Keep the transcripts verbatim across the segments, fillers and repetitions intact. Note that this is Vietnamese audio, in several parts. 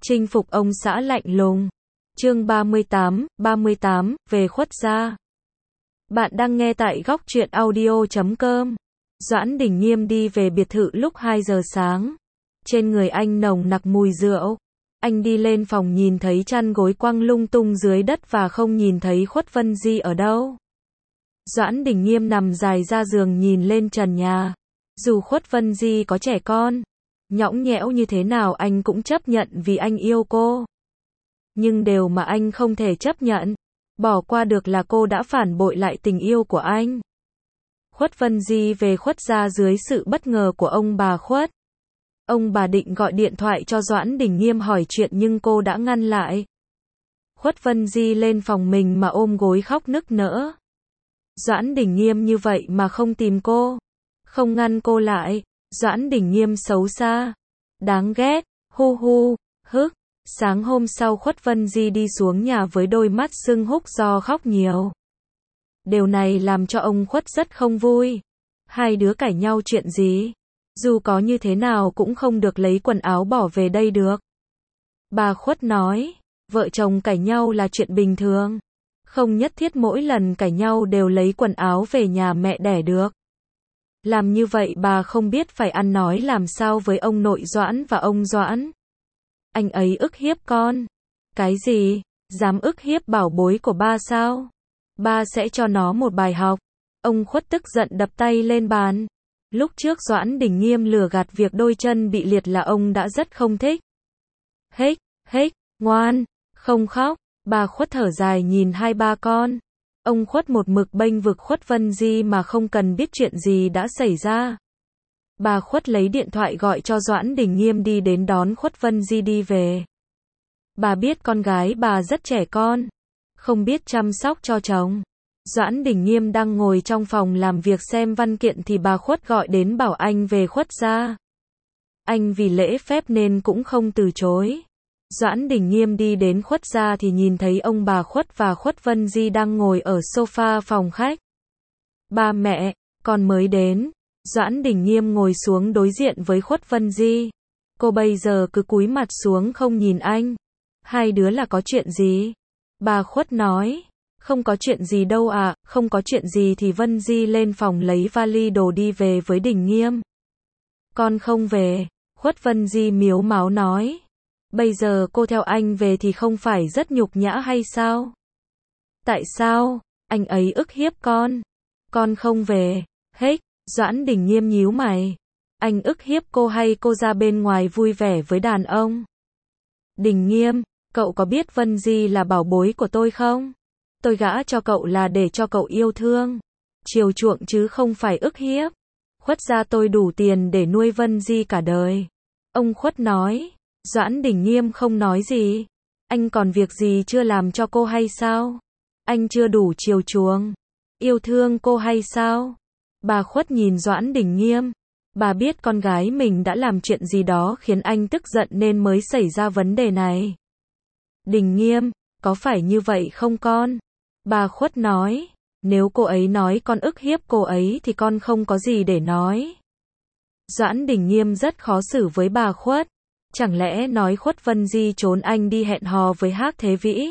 Chinh phục ông xã lạnh lùng. Chương ba mươi tám, ba mươi tám, về Khuất gia. Bạn đang nghe tại góc truyện audio chấm com. Doãn Đình Nghiêm đi về biệt thự lúc hai giờ sáng. Trên người anh nồng nặc mùi rượu. Anh đi lên phòng nhìn thấy chăn gối quăng lung tung dưới đất và không nhìn thấy Khuất Vân Di ở đâu. Doãn Đình Nghiêm nằm dài ra giường nhìn lên trần nhà. Dù Khuất Vân Di có trẻ con, nhõng nhẽo như thế nào anh cũng chấp nhận vì anh yêu cô. Nhưng điều mà anh không thể chấp nhận, bỏ qua được là cô đã phản bội lại tình yêu của anh. Khuất Vân Di về Khuất gia dưới sự bất ngờ của ông bà Khuất. Ông bà định gọi điện thoại cho Doãn Đình Nghiêm hỏi chuyện nhưng cô đã ngăn lại. Khuất Vân Di lên phòng mình mà ôm gối khóc nức nở. Doãn Đình Nghiêm như vậy mà không tìm cô, không ngăn cô lại. Doãn Đình Nghiêm xấu xa, đáng ghét, hu hu, hức. Sáng hôm sau Khuất Vân Di đi xuống nhà với đôi mắt sưng húp do khóc nhiều. Điều này làm cho ông Khuất rất không vui. Hai đứa cãi nhau chuyện gì? Dù có như thế nào cũng không được lấy quần áo bỏ về đây được. Bà Khuất nói, vợ chồng cãi nhau là chuyện bình thường. Không nhất thiết mỗi lần cãi nhau đều lấy quần áo về nhà mẹ đẻ được. Làm như vậy bà không biết phải ăn nói làm sao với ông nội Doãn và ông Doãn. Anh ấy ức hiếp con. Cái gì? Dám ức hiếp bảo bối của ba sao? Ba sẽ cho nó một bài học. Ông Khuất tức giận đập tay lên bàn. Lúc trước Doãn Đình Nghiêm lừa gạt việc đôi chân bị liệt là ông đã rất không thích. Hếch, hếch, ngoan, không khóc. Bà Khuất thở dài nhìn hai ba con. Ông Khuất một mực bênh vực Khuất Vân Di mà không cần biết chuyện gì đã xảy ra. Bà Khuất lấy điện thoại gọi cho Doãn Đình Nghiêm đi đến đón Khuất Vân Di đi về. Bà biết con gái bà rất trẻ con, không biết chăm sóc cho chồng. Doãn Đình Nghiêm đang ngồi trong phòng làm việc xem văn kiện thì bà Khuất gọi đến bảo anh về Khuất gia. Anh vì lễ phép nên cũng không từ chối. Doãn Đình Nghiêm đi đến Khuất gia thì nhìn thấy ông bà Khuất và Khuất Vân Di đang ngồi ở sofa phòng khách. Ba mẹ, con mới đến. Doãn Đình Nghiêm ngồi xuống đối diện với Khuất Vân Di. Cô bây giờ cứ cúi mặt xuống không nhìn anh. Hai đứa là có chuyện gì? Bà Khuất nói, không có chuyện gì đâu ạ, không có chuyện gì thì Vân Di lên phòng lấy vali đồ đi về với Đình Nghiêm. Con không về, Khuất Vân Di miếu máu nói. Bây giờ cô theo anh về thì không phải rất nhục nhã hay sao? Tại sao? Anh ấy ức hiếp con. Con không về, hếch. Doãn Đình Nghiêm nhíu mày. Anh ức hiếp cô hay cô ra bên ngoài vui vẻ với đàn ông? Đình Nghiêm, cậu có biết Vân Di là bảo bối của tôi không? Tôi gả cho cậu là để cho cậu yêu thương, chiều chuộng chứ không phải ức hiếp. Khuất gia tôi đủ tiền để nuôi Vân Di cả đời. Ông Khuất nói. Doãn Đình Nghiêm không nói gì. Anh còn việc gì chưa làm cho cô hay sao? Anh chưa đủ chiều chuộng, yêu thương cô hay sao? Bà Khuất nhìn Doãn Đình Nghiêm. Bà biết con gái mình đã làm chuyện gì đó khiến anh tức giận nên mới xảy ra vấn đề này. Đình Nghiêm, có phải như vậy không con? Bà Khuất nói. Nếu cô ấy nói con ức hiếp cô ấy thì con không có gì để nói. Doãn Đình Nghiêm rất khó xử với bà Khuất. Chẳng lẽ nói Khuất Vân Di trốn anh đi hẹn hò với Hắc Thế Vĩ?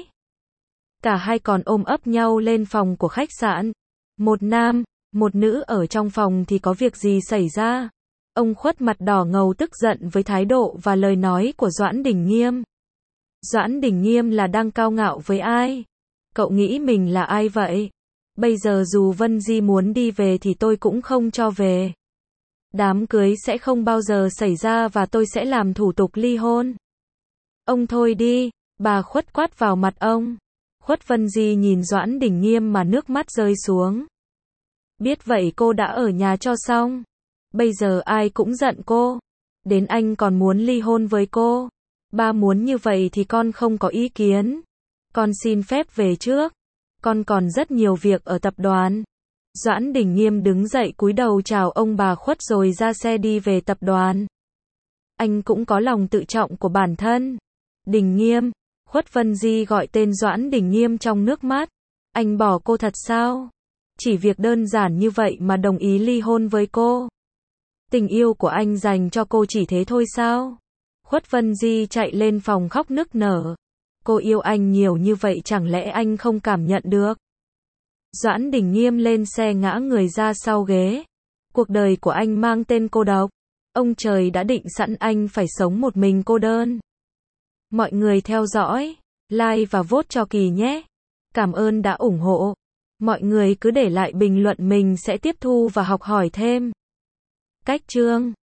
Cả hai còn ôm ấp nhau lên phòng của khách sạn. Một nam, một nữ ở trong phòng thì có việc gì xảy ra? Ông Khuất mặt đỏ ngầu tức giận với thái độ và lời nói của Doãn Đình Nghiêm. Doãn Đình Nghiêm là đang cao ngạo với ai? Cậu nghĩ mình là ai vậy? Bây giờ dù Vân Di muốn đi về thì tôi cũng không cho về. Đám cưới sẽ không bao giờ xảy ra và tôi sẽ làm thủ tục ly hôn. Ông thôi đi, bà Khuất quát vào mặt ông. Khuất Vân Di nhìn Doãn Đình Nghiêm mà nước mắt rơi xuống. Biết vậy cô đã ở nhà cho xong. Bây giờ ai cũng giận cô. Đến anh còn muốn ly hôn với cô. Ba muốn như vậy thì con không có ý kiến. Con xin phép về trước. Con còn rất nhiều việc ở tập đoàn. Doãn Đình Nghiêm đứng dậy cúi đầu chào ông bà Khuất rồi ra xe đi về tập đoàn. Anh cũng có lòng tự trọng của bản thân. Đình Nghiêm, Khuất Vân Di gọi tên Doãn Đình Nghiêm trong nước mắt. Anh bỏ cô thật sao? Chỉ việc đơn giản như vậy mà đồng ý ly hôn với cô. Tình yêu của anh dành cho cô chỉ thế thôi sao? Khuất Vân Di chạy lên phòng khóc nức nở. Cô yêu anh nhiều như vậy chẳng lẽ anh không cảm nhận được? Doãn Đình Nghiêm lên xe ngã người ra sau ghế. Cuộc đời của anh mang tên cô độc. Ông trời đã định sẵn anh phải sống một mình cô đơn. Mọi người theo dõi, like và vote cho Kỳ nhé. Cảm ơn đã ủng hộ. Mọi người cứ để lại bình luận, mình sẽ tiếp thu và học hỏi thêm. Cách chương